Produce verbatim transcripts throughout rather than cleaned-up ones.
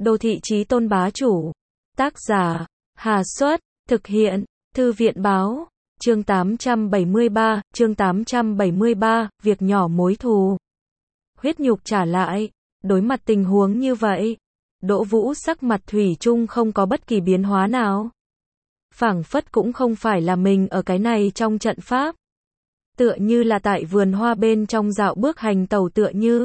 Đô thị chí tôn bá chủ. Tác giả, Hà Xuất, thực hiện, Thư viện báo, chương tám trăm bảy mươi ba, chương tám trăm bảy mươi ba, việc nhỏ mối thù. Huyết nhục trả lại, đối mặt tình huống như vậy, Đỗ Vũ sắc mặt thủy chung không có bất kỳ biến hóa nào. Phảng phất cũng không phải là mình ở cái này trong trận pháp. Tựa như là tại vườn hoa bên trong dạo bước hành tẩu tựa như.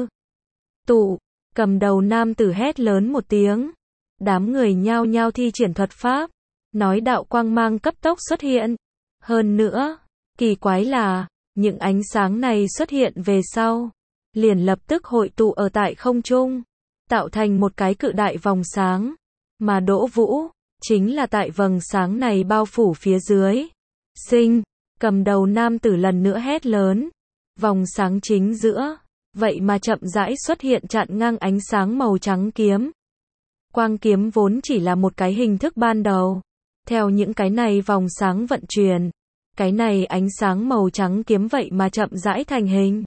Tụ, cầm đầu nam tử hét lớn một tiếng. Đám người nhao nhao thi triển thuật pháp. Nói đạo quang mang cấp tốc xuất hiện. Hơn nữa, kỳ quái là, những ánh sáng này xuất hiện về sau. Liền lập tức hội tụ ở tại không trung. Tạo thành một cái cự đại vòng sáng. Mà Đỗ Vũ, chính là tại vầng sáng này bao phủ phía dưới. Sinh, cầm đầu nam tử lần nữa hét lớn. Vòng sáng chính giữa, vậy mà chậm rãi xuất hiện chặn ngang ánh sáng màu trắng kiếm. Quang kiếm vốn chỉ là một cái hình thức ban đầu. Theo những cái này vòng sáng vận chuyển, cái này ánh sáng màu trắng kiếm vậy mà chậm rãi thành hình.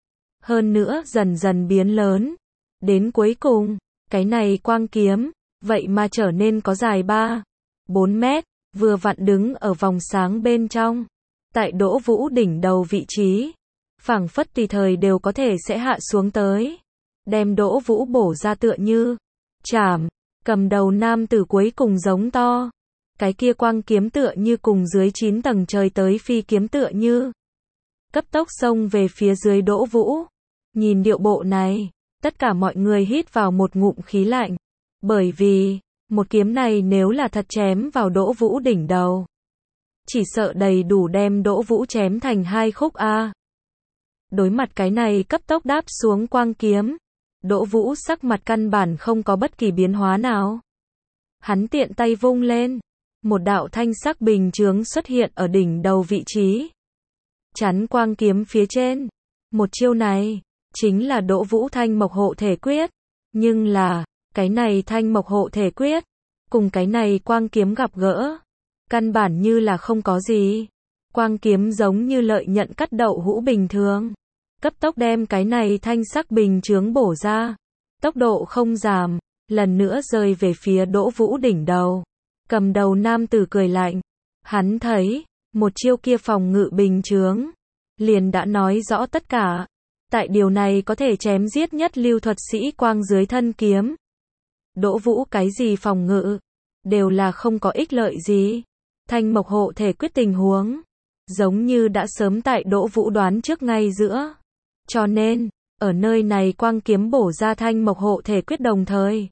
Hơn nữa dần dần biến lớn. Đến cuối cùng, cái này quang kiếm, vậy mà trở nên có dài ba, bốn mét, vừa vặn đứng ở vòng sáng bên trong. Tại Đỗ Vũ đỉnh đầu vị trí, phảng phất tùy thời đều có thể sẽ hạ xuống tới. Đem Đỗ Vũ bổ ra tựa như, chảm, cầm đầu nam tử cuối cùng giống to. Cái kia quang kiếm tựa như cùng dưới chín tầng trời tới phi kiếm tựa như. Cấp tốc xông về phía dưới Đỗ Vũ. Nhìn điệu bộ này, tất cả mọi người hít vào một ngụm khí lạnh. Bởi vì, một kiếm này nếu là thật chém vào Đỗ Vũ đỉnh đầu, chỉ sợ đầy đủ đem Đỗ Vũ chém thành hai khúc a. Đối mặt cái này cấp tốc đáp xuống quang kiếm, Đỗ Vũ sắc mặt căn bản không có bất kỳ biến hóa nào. Hắn tiện tay vung lên, một đạo thanh sắc bình chướng xuất hiện ở đỉnh đầu vị trí, chắn quang kiếm phía trên. Một chiêu này, chính là Đỗ Vũ Thanh Mộc Hộ Thể Quyết. Nhưng là, cái này Thanh Mộc Hộ Thể Quyết, cùng cái này quang kiếm gặp gỡ, căn bản như là không có gì. Quang kiếm giống như lợi nhận cắt đậu hũ bình thường, cấp tốc đem cái này thanh sắc bình chướng bổ ra. Tốc độ không giảm, lần nữa rơi về phía Đỗ Vũ đỉnh đầu. Cầm đầu nam tử cười lạnh, hắn thấy, một chiêu kia phòng ngự bình chướng, liền đã nói rõ tất cả. Tại điều này có thể chém giết nhất lưu thuật sĩ quang dưới thân kiếm. Đỗ Vũ cái gì phòng ngự, đều là không có ích lợi gì. Thanh Mộc Hộ Thể Quyết tình huống, giống như đã sớm tại Đỗ Vũ đoán trước ngay giữa. Cho nên, ở nơi này quang kiếm bổ ra Thanh Mộc Hộ Thể Quyết đồng thời,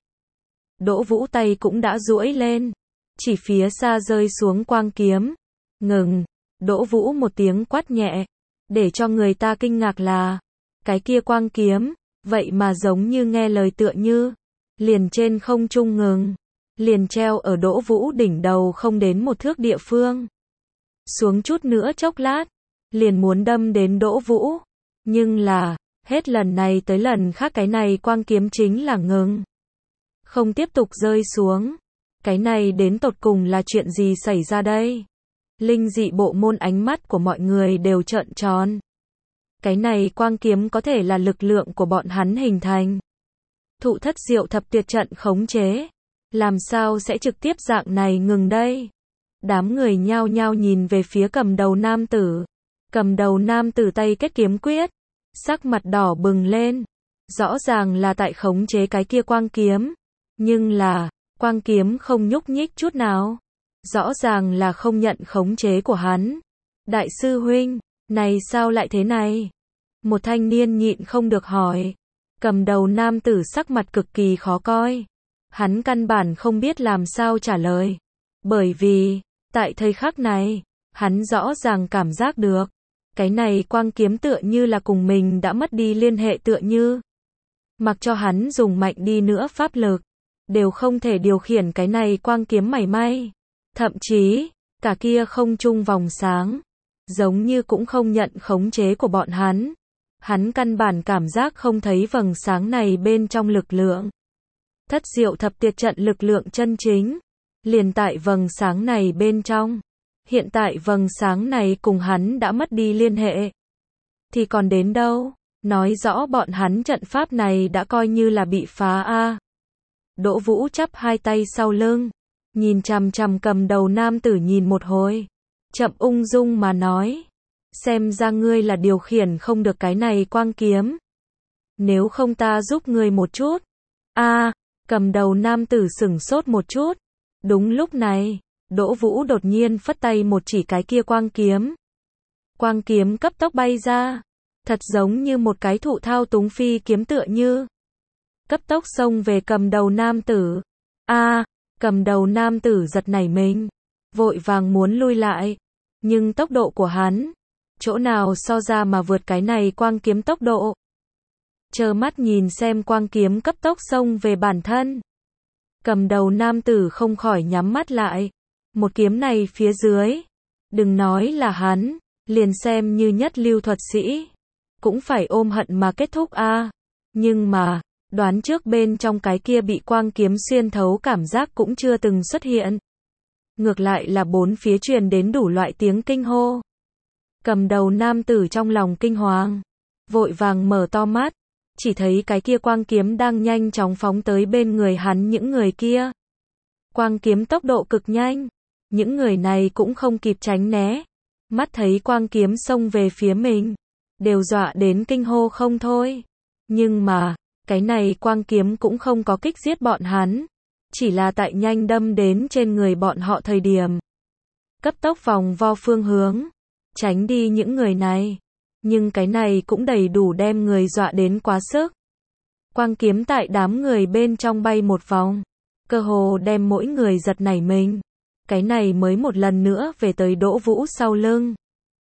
Đỗ Vũ tay cũng đã duỗi lên, chỉ phía xa rơi xuống quang kiếm. Ngừng, Đỗ Vũ một tiếng quát nhẹ, để cho người ta kinh ngạc là, cái kia quang kiếm, vậy mà giống như nghe lời tựa như, liền trên không trung ngừng, liền treo ở Đỗ Vũ đỉnh đầu không đến một thước địa phương. Xuống chút nữa chốc lát, liền muốn đâm đến Đỗ Vũ. Nhưng là, hết lần này tới lần khác cái này quang kiếm chính là ngừng, không tiếp tục rơi xuống. Cái này đến tột cùng là chuyện gì xảy ra đây? Linh dị bộ môn ánh mắt của mọi người đều trợn tròn. Cái này quang kiếm có thể là lực lượng của bọn hắn hình thành. Thụ Thất Diệu Thập Tuyệt trận khống chế. Làm sao sẽ trực tiếp dạng này ngừng đây? Đám người nhao nhao nhìn về phía cầm đầu nam tử. Cầm đầu nam tử tay kết kiếm quyết. Sắc mặt đỏ bừng lên. Rõ ràng là tại khống chế cái kia quang kiếm. Nhưng là, quang kiếm không nhúc nhích chút nào. Rõ ràng là không nhận khống chế của hắn. Đại sư huynh, này sao lại thế này? Một thanh niên nhịn không được hỏi. Cầm đầu nam tử sắc mặt cực kỳ khó coi. Hắn căn bản không biết làm sao trả lời. Bởi vì, tại thời khắc này, hắn rõ ràng cảm giác được. Cái này quang kiếm tựa như là cùng mình đã mất đi liên hệ tựa như. Mặc cho hắn dùng mạnh đi nữa pháp lực, đều không thể điều khiển cái này quang kiếm mảy may. Thậm chí, cả kia không trung vòng sáng, giống như cũng không nhận khống chế của bọn hắn. Hắn căn bản cảm giác không thấy vầng sáng này bên trong lực lượng. Thất Diệu Thập Tuyệt trận lực lượng chân chính, liền tại vầng sáng này bên trong. Hiện tại vầng sáng này cùng hắn đã mất đi liên hệ. Thì còn đến đâu? Nói rõ bọn hắn trận pháp này đã coi như là bị phá a. Đỗ Vũ chắp hai tay sau lưng, nhìn chằm chằm cầm đầu nam tử nhìn một hồi, chậm ung dung mà nói, xem ra ngươi là điều khiển không được cái này quang kiếm. Nếu không ta giúp ngươi một chút. A, cầm đầu nam tử sửng sốt một chút. Đúng lúc này, Đỗ Vũ đột nhiên phất tay một chỉ cái kia quang kiếm. Quang kiếm cấp tốc bay ra, thật giống như một cái thụ thao túng phi kiếm tựa như. Cấp tốc xông về cầm đầu nam tử. A, cầm đầu nam tử giật nảy mình, vội vàng muốn lui lại, nhưng tốc độ của hắn, chỗ nào so ra mà vượt cái này quang kiếm tốc độ. Trơ mắt nhìn xem quang kiếm cấp tốc xông về bản thân. Cầm đầu nam tử không khỏi nhắm mắt lại. Một kiếm này phía dưới, đừng nói là hắn, liền xem như nhất lưu thuật sĩ, cũng phải ôm hận mà kết thúc a. Nhưng mà, đoán trước bên trong cái kia bị quang kiếm xuyên thấu cảm giác cũng chưa từng xuất hiện. Ngược lại là bốn phía truyền đến đủ loại tiếng kinh hô. Cầm đầu nam tử trong lòng kinh hoàng, vội vàng mở to mắt, chỉ thấy cái kia quang kiếm đang nhanh chóng phóng tới bên người hắn những người kia. Quang kiếm tốc độ cực nhanh, những người này cũng không kịp tránh né, mắt thấy quang kiếm xông về phía mình, đều dọa đến kinh hô không thôi. Nhưng mà, cái này quang kiếm cũng không có kích giết bọn hắn, chỉ là tại nhanh đâm đến trên người bọn họ thời điểm, cấp tốc vòng vo phương hướng, tránh đi những người này. Nhưng cái này cũng đầy đủ đem người dọa đến quá sức. Quang kiếm tại đám người bên trong bay một vòng, cơ hồ đem mỗi người giật nảy mình. Cái này mới một lần nữa về tới Đỗ Vũ sau lưng.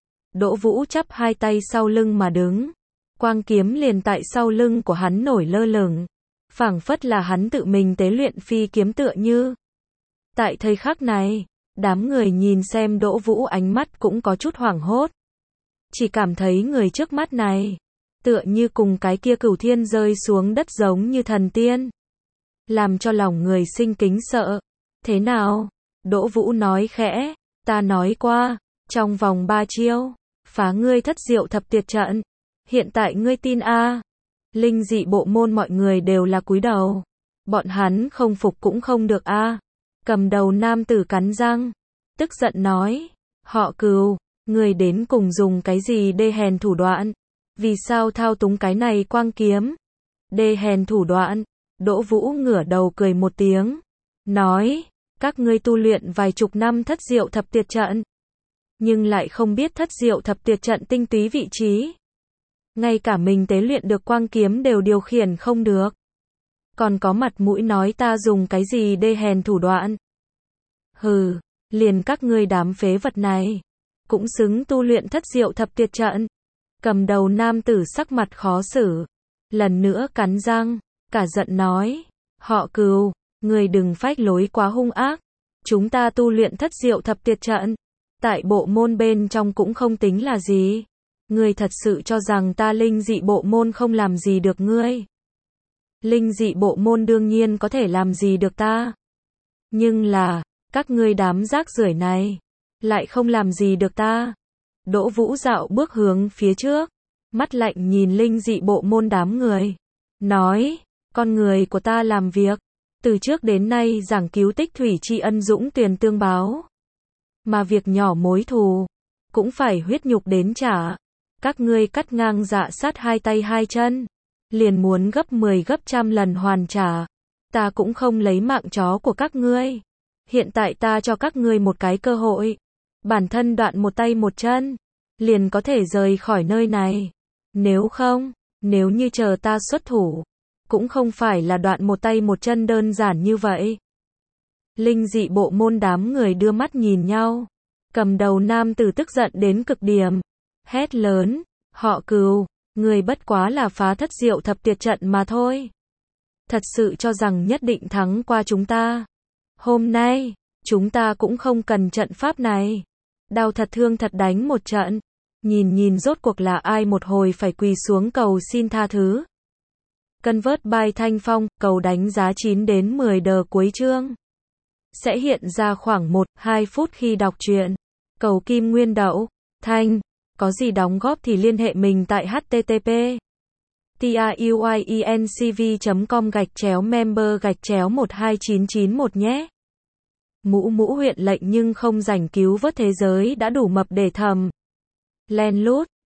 Đỗ Vũ chắp hai tay sau lưng mà đứng. Quang kiếm liền tại sau lưng của hắn nổi lơ lửng, phảng phất là hắn tự mình tế luyện phi kiếm tựa như. Tại thời khắc này, đám người nhìn xem Đỗ Vũ ánh mắt cũng có chút hoảng hốt. Chỉ cảm thấy người trước mắt này, tựa như cùng cái kia cửu thiên rơi xuống đất giống như thần tiên. Làm cho lòng người sinh kính sợ. Thế nào? Đỗ Vũ nói khẽ, ta nói qua, trong vòng ba chiêu, phá ngươi thất diệu thập tuyệt trận. Hiện tại ngươi tin a? Linh dị bộ môn mọi người đều là cúi đầu. Bọn hắn không phục cũng không được a. Cầm đầu nam tử cắn răng, tức giận nói, họ Cừu, người đến cùng dùng cái gì đê hèn thủ đoạn? Vì sao thao túng cái này quang kiếm? Đê hèn thủ đoạn? Đỗ Vũ ngửa đầu cười một tiếng, nói, các ngươi tu luyện vài chục năm thất diệu thập tuyệt trận, nhưng lại không biết thất diệu thập tuyệt trận tinh túy vị trí. Ngay cả mình tế luyện được quang kiếm đều điều khiển không được. Còn có mặt mũi nói ta dùng cái gì đê hèn thủ đoạn? Hừ, liền các ngươi đám phế vật này, cũng xứng tu luyện thất diệu thập tuyệt trận. Cầm đầu nam tử sắc mặt khó xử, lần nữa cắn răng, cả giận nói, họ Cừu, người đừng phách lối quá hung ác. Chúng ta tu luyện thất diệu thập tuyệt trận, tại bộ môn bên trong cũng không tính là gì. Ngươi thật sự cho rằng ta linh dị bộ môn không làm gì được ngươi? Linh dị bộ môn đương nhiên có thể làm gì được ta. Nhưng là, các ngươi đám rác rưởi này, lại không làm gì được ta. Đỗ Vũ dạo bước hướng phía trước, mắt lạnh nhìn linh dị bộ môn đám người, nói, con người của ta làm việc, từ trước đến nay giảng cứu tích thủy tri ân dũng tuyền tương báo. Mà việc nhỏ mối thù, cũng phải huyết nhục đến trả. Các ngươi cắt ngang dạ sát hai tay hai chân, liền muốn gấp mười gấp trăm lần hoàn trả. Ta cũng không lấy mạng chó của các ngươi. Hiện tại ta cho các ngươi một cái cơ hội. Bản thân đoạn một tay một chân, liền có thể rời khỏi nơi này. Nếu không, nếu như chờ ta xuất thủ, cũng không phải là đoạn một tay một chân đơn giản như vậy. Linh dị bộ môn đám người đưa mắt nhìn nhau. Cầm đầu nam tử tức giận đến cực điểm, hét lớn, họ Cừu, người bất quá là phá thất diệu thập tuyệt trận mà thôi. Thật sự cho rằng nhất định thắng qua chúng ta. Hôm nay, chúng ta cũng không cần trận pháp này. Đau thật thương thật đánh một trận. Nhìn nhìn rốt cuộc là ai một hồi phải quỳ xuống cầu xin tha thứ. Cân vớt bài thanh phong, cầu đánh giá chín đến mười đờ cuối chương. Sẽ hiện ra khoảng một đến hai phút khi đọc truyện. Cầu kim nguyên đậu, thanh. Có gì đóng góp thì liên hệ mình tại H T T P tiuyuyencv chấm com gạch chéo member gạch chéo một hai chín chín một nhé. Mũ Mũ huyện lệnh nhưng không rảnh cứu vớt thế giới đã đủ mập để thầm. Len lút.